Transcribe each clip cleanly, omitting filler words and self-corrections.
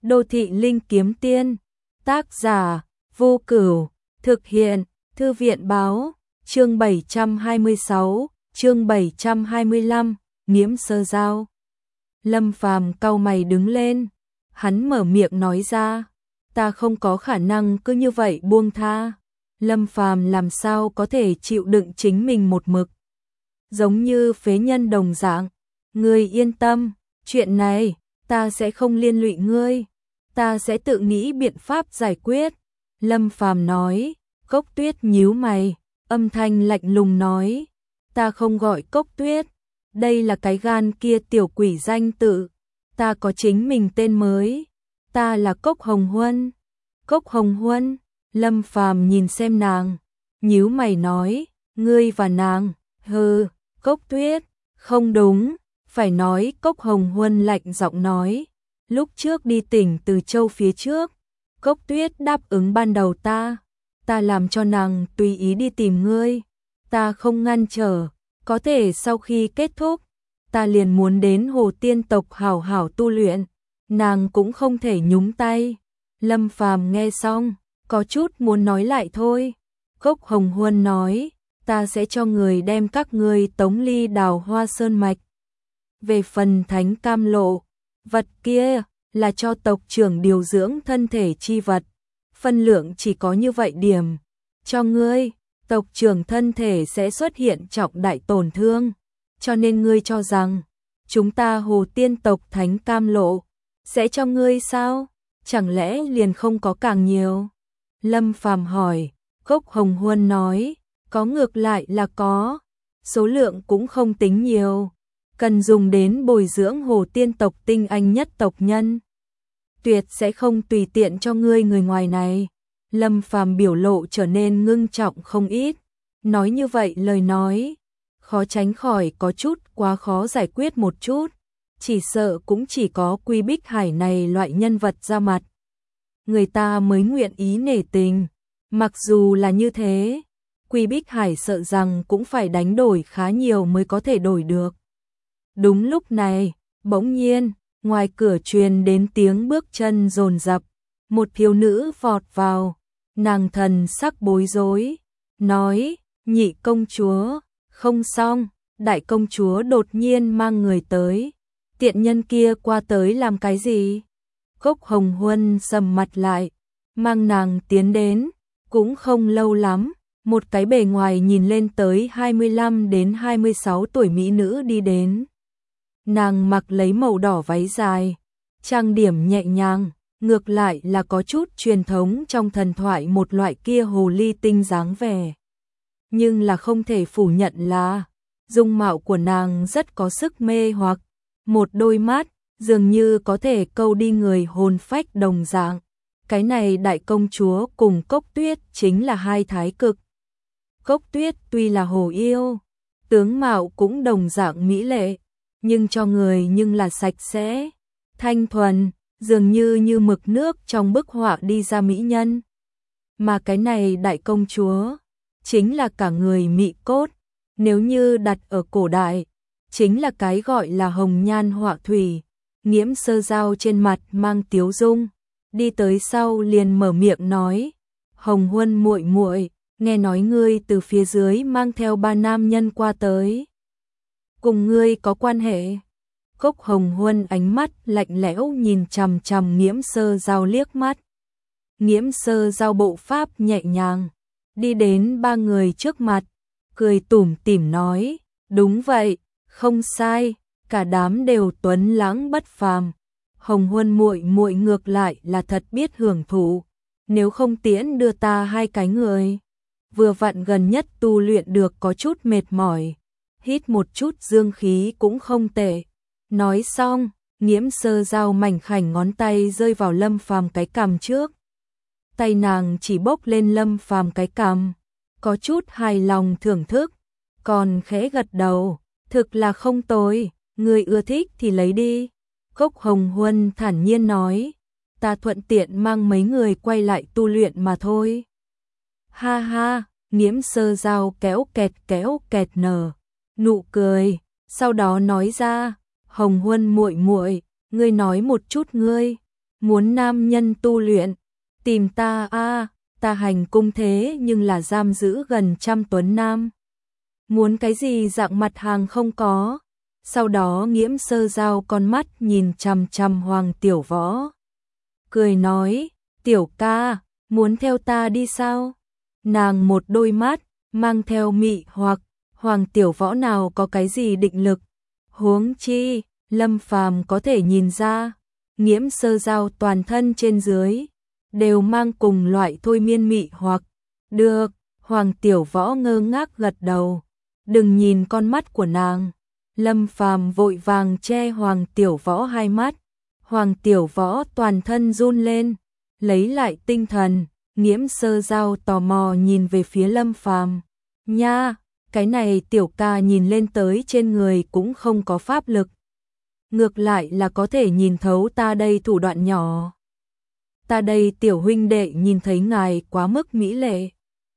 Đô thị linh kiếm tiên, tác giả, Vô Cửu, thực hiện, Thư viện báo, chương 726, chương 725, Nghiễm Sơ Giao. Lâm Phàm cau mày đứng lên, hắn mở miệng nói ra, ta không có khả năng cứ như vậy buông tha. Lâm Phàm làm sao có thể chịu đựng chính mình một mực, giống như phế nhân đồng dạng. Ngươi yên tâm, chuyện này ta sẽ không liên lụy ngươi, ta sẽ tự nghĩ biện pháp giải quyết. Lâm Phàm nói. Cốc Tuyết nhíu mày, âm thanh lạnh lùng nói, ta không gọi Cốc Tuyết, đây là cái gan kia tiểu quỷ danh tự, ta có chính mình tên mới, ta là Cốc Hồng Huân. Cốc Hồng Huân? Lâm Phàm nhìn xem nàng, nhíu mày nói, ngươi và nàng? Hừ. Cốc Tuyết, không đúng, phải nói. Cốc Hồng Huân lạnh giọng nói, lúc trước đi tỉnh Từ Châu phía trước, Cốc Tuyết đáp ứng ban đầu ta làm cho nàng tùy ý đi tìm ngươi, ta không ngăn trở, có thể sau khi kết thúc, ta liền muốn đến Hồ Tiên tộc hảo hảo tu luyện, nàng cũng không thể nhúng tay. Lâm Phàm nghe xong, có chút muốn nói lại thôi. Cốc Hồng Huân nói, ta sẽ cho người đem các ngươi tống ly Đào Hoa Sơn mạch. Về phần thánh cam lộ, vật kia là cho tộc trưởng điều dưỡng thân thể chi vật, phân lượng chỉ có như vậy điểm, cho ngươi, tộc trưởng thân thể sẽ xuất hiện trọng đại tổn thương, cho nên ngươi cho rằng chúng ta Hồ Tiên tộc thánh cam lộ sẽ cho ngươi sao? Chẳng lẽ liền không có càng nhiều? Lâm Phàm hỏi. Cốc Hồng Huân nói, có, ngược lại là có, số lượng cũng không tính nhiều, cần dùng đến bồi dưỡng Hồ Tiên tộc tinh anh nhất tộc nhân, tuyệt sẽ không tùy tiện cho ngươi người ngoài này. Lâm Phàm biểu lộ trở nên ngưng trọng không ít, nói như vậy lời nói, khó tránh khỏi có chút quá khó giải quyết một chút, chỉ sợ cũng chỉ có Quy Bích Hải này loại nhân vật ra mặt, người ta mới nguyện ý nể tình. Mặc dù là như thế, Quy Bích Hải sợ rằng cũng phải đánh đổi khá nhiều mới có thể đổi được. Đúng lúc này, bỗng nhiên, ngoài cửa truyền đến tiếng bước chân dồn dập, một thiếu nữ vọt vào, nàng thần sắc bối rối, nói, nhị công chúa, không xong, đại công chúa đột nhiên mang người tới, tiện nhân kia qua tới làm cái gì? Cốc Hồng Huân sầm mặt lại, mang nàng tiến đến, cũng không lâu lắm, một cái bề ngoài nhìn lên tới 25 đến 26 tuổi mỹ nữ đi đến. Nàng mặc lấy màu đỏ váy dài, trang điểm nhẹ nhàng, ngược lại là có chút truyền thống trong thần thoại một loại kia hồ ly tinh dáng vẻ. Nhưng là không thể phủ nhận là, dung mạo của nàng rất có sức mê hoặc, một đôi mắt, dường như có thể câu đi người hồn phách đồng dạng. Cái này đại công chúa cùng Cốc Tuyết chính là hai thái cực. Cốc Tuyết tuy là hồ yêu, tướng mạo cũng đồng dạng mỹ lệ, nhưng cho người nhưng là sạch sẽ, thanh thuần, dường như mực nước trong bức họa đi ra mỹ nhân. Mà cái này đại công chúa, chính là cả người mị cốt, nếu như đặt ở cổ đại, chính là cái gọi là hồng nhan họa thủy. Nghiễm Sơ Giao trên mặt mang tiếu dung, đi tới sau liền mở miệng nói, Hồng Huân muội muội, nghe nói ngươi từ phía dưới mang theo 3 nam nhân qua tới, cùng ngươi có quan hệ? Cốc Hồng Huân ánh mắt lạnh lẽo nhìn chằm chằm Nghiễm Sơ Giao liếc mắt. Nghiễm Sơ Giao bộ pháp nhẹ nhàng, đi đến 3 người trước mặt, cười tủm tỉm nói, đúng vậy, không sai, cả đám đều tuấn lãng bất phàm. Hồng Huân muội muội ngược lại là thật biết hưởng thụ, nếu không tiễn đưa ta 2 cái người. Vừa vặn gần nhất tu luyện được có chút mệt mỏi, hít một chút dương khí cũng không tệ. Nói xong, Nghiễm Sơ Giao mảnh khảnh ngón tay rơi vào Lâm Phàm cái cằm trước. Tay nàng chỉ bốc lên Lâm Phàm cái cằm, có chút hài lòng thưởng thức, còn khẽ gật đầu, thực là không tồi, người ưa thích thì lấy đi. Cốc Hồng Huân thản nhiên nói, ta thuận tiện mang mấy người quay lại tu luyện mà thôi. Ha ha, Nghiễm Sơ Giao kéo kẹt nở nụ cười, sau đó nói ra, Hồng Huân muội muội, ngươi nói một chút ngươi muốn nam nhân tu luyện, tìm ta a, ta hành cung thế nhưng là giam giữ gần 100 tuấn nam. Muốn cái gì dạng mặt hàng không có. Sau đó Nghiễm Sơ Giao con mắt nhìn chằm chằm Hoàng Tiểu Võ. Cười nói, tiểu ca, muốn theo ta đi sao? Nàng một đôi mắt, mang theo mị hoặc, Hoàng Tiểu Võ nào có cái gì định lực. Huống chi, Lâm Phàm có thể nhìn ra, Nghiễm Sơ Giao toàn thân trên dưới, đều mang cùng loại thôi miên mị hoặc. Được, Hoàng Tiểu Võ ngơ ngác gật đầu. Đừng nhìn con mắt của nàng. Lâm Phàm vội vàng che Hoàng Tiểu Võ hai mắt. Hoàng Tiểu Võ toàn thân run lên, lấy lại tinh thần. Nghiễm Sơ Giao tò mò nhìn về phía Lâm Phàm. Nha, cái này tiểu ca nhìn lên tới trên người cũng không có pháp lực. Ngược lại là có thể nhìn thấu ta đây thủ đoạn nhỏ. Ta đây tiểu huynh đệ nhìn thấy ngài quá mức mỹ lệ.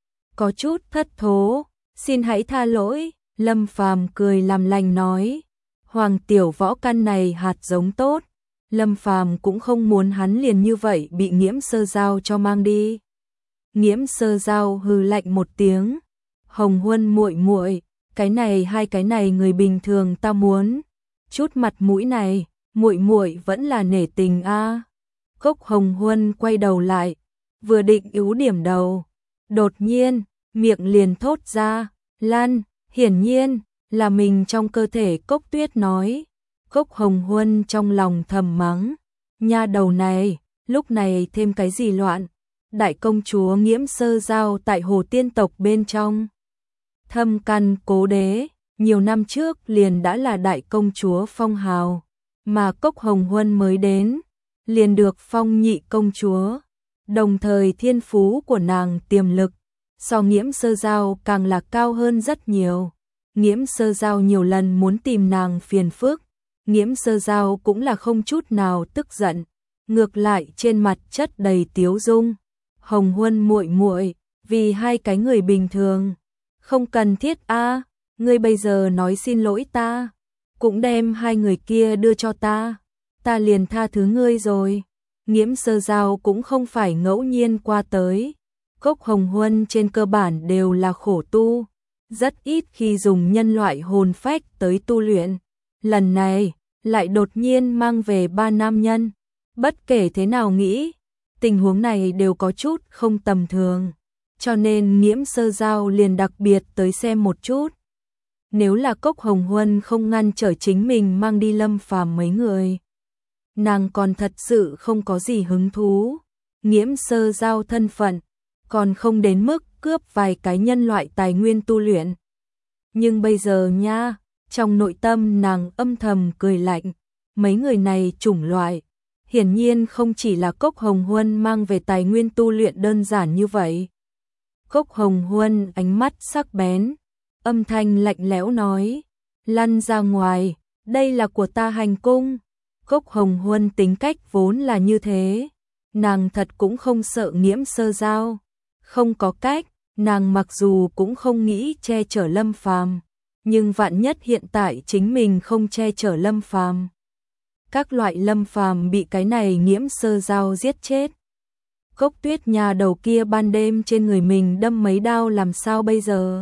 Có chút thất thố, xin hãy tha lỗi. Lâm Phàm cười làm lành nói. Hoàng Tiểu Võ căn này hạt giống tốt. Lâm Phàm cũng không muốn hắn liền như vậy bị Nghiễm Sơ Giao cho mang đi. Nghiễm Sơ Giao hừ lạnh một tiếng. Hồng Huân muội muội, hai cái này người bình thường ta muốn. Chút mặt mũi này, muội muội vẫn là nể tình a. Cốc Hồng Huân quay đầu lại, vừa định yếu điểm đầu, đột nhiên, miệng liền thốt ra, "Lan." Hiển nhiên là mình trong cơ thể Cốc Tuyết nói. Cốc Hồng Huân trong lòng thầm mắng, nha đầu này, lúc này thêm cái gì loạn. Đại công chúa Nghiễm Sơ Giao tại Hồ Tiên tộc bên trong. Thâm căn cố đế, nhiều năm trước liền đã là đại công chúa phong hào, mà Cốc Hồng Huân mới đến, liền được phong nhị công chúa. Đồng thời thiên phú của nàng tiềm lực, so Nghiễm Sơ Giao càng là cao hơn rất nhiều. Nghiễm Sơ Giao nhiều lần muốn tìm nàng phiền phức, Nghiễm Sơ Giao cũng là không chút nào tức giận, ngược lại trên mặt chất đầy tiếu dung. Hồng Huân muội muội, vì hai cái người bình thường, không cần thiết a, ngươi bây giờ nói xin lỗi ta, cũng đem hai người kia đưa cho ta liền tha thứ ngươi rồi. Nghiễm Sơ Giao cũng không phải ngẫu nhiên qua tới. Cốc Hồng Huân trên cơ bản đều là khổ tu, rất ít khi dùng nhân loại hồn phách tới tu luyện. Lần này, lại đột nhiên mang về 3 nam nhân. Bất kể thế nào nghĩ, tình huống này đều có chút không tầm thường. Cho nên Nghiễm Sơ Giao liền đặc biệt tới xem một chút. Nếu là Cốc Hồng Huân không ngăn trở chính mình mang đi Lâm Phàm mấy người, nàng còn thật sự không có gì hứng thú. Nghiễm Sơ Giao thân phận, còn không đến mức cướp vài cái nhân loại tài nguyên tu luyện. Nhưng bây giờ nha, trong nội tâm nàng âm thầm cười lạnh, mấy người này chủng loại, hiển nhiên không chỉ là Cốc Hồng Huân mang về tài nguyên tu luyện đơn giản như vậy. Cốc Hồng Huân ánh mắt sắc bén, âm thanh lạnh lẽo nói, lăn ra ngoài, đây là của ta hành cung. Cốc Hồng Huân tính cách vốn là như thế, nàng thật cũng không sợ Nghiễm Sơ Giao. Không có cách, nàng mặc dù cũng không nghĩ che chở Lâm Phàm, nhưng vạn nhất hiện tại chính mình không che chở Lâm Phàm, các loại Lâm Phàm bị cái này Nghiễm Sơ Giao giết chết. Cốc Tuyết nhà đầu kia ban đêm trên người mình đâm mấy đao làm sao bây giờ?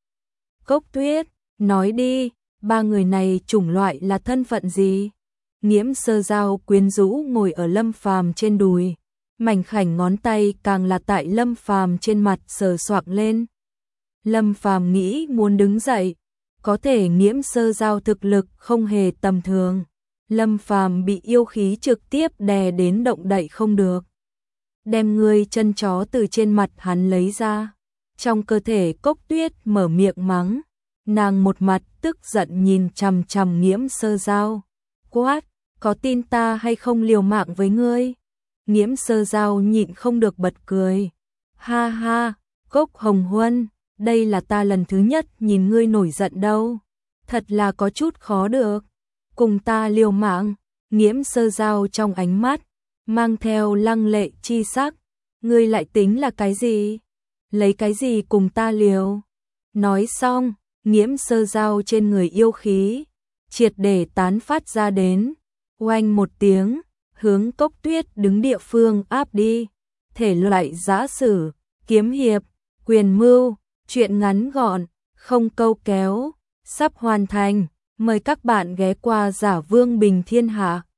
Cốc Tuyết, nói đi, 3 người này chủng loại là thân phận gì? Nghiễm Sơ Giao quyến rũ ngồi ở Lâm Phàm trên đùi, mảnh khảnh ngón tay càng là tại Lâm Phàm trên mặt sờ soạng lên. Lâm Phàm nghĩ muốn đứng dậy, có thể Nghiễm Sơ Giao thực lực không hề tầm thường. Lâm Phàm bị yêu khí trực tiếp đè đến động đậy không được. Đem người chân chó từ trên mặt hắn lấy ra. Trong cơ thể Cốc Tuyết mở miệng mắng, nàng một mặt tức giận nhìn chằm chằm Nghiễm Sơ Giao, quát, có tin ta hay không liều mạng với ngươi? Nghiễm Sơ Giao nhịn không được bật cười. Ha ha, Cốc Hồng Huân, đây là ta lần thứ nhất nhìn ngươi nổi giận đâu. Thật là có chút khó được. Cùng ta liều mạng. Nghiễm Sơ Giao trong ánh mắt mang theo lăng lệ chi sắc. Ngươi lại tính là cái gì? Lấy cái gì cùng ta liều? Nói xong, Nghiễm Sơ Giao trên người yêu khí triệt để tán phát ra đến. Oanh một tiếng, hướng Cốc Tuyết đứng địa phương áp đi. Thể loại giã sử, kiếm hiệp, quyền mưu, truyện ngắn gọn, không câu kéo, sắp hoàn thành. Mời các bạn ghé qua Giả Vương Bình Thiên Hạ.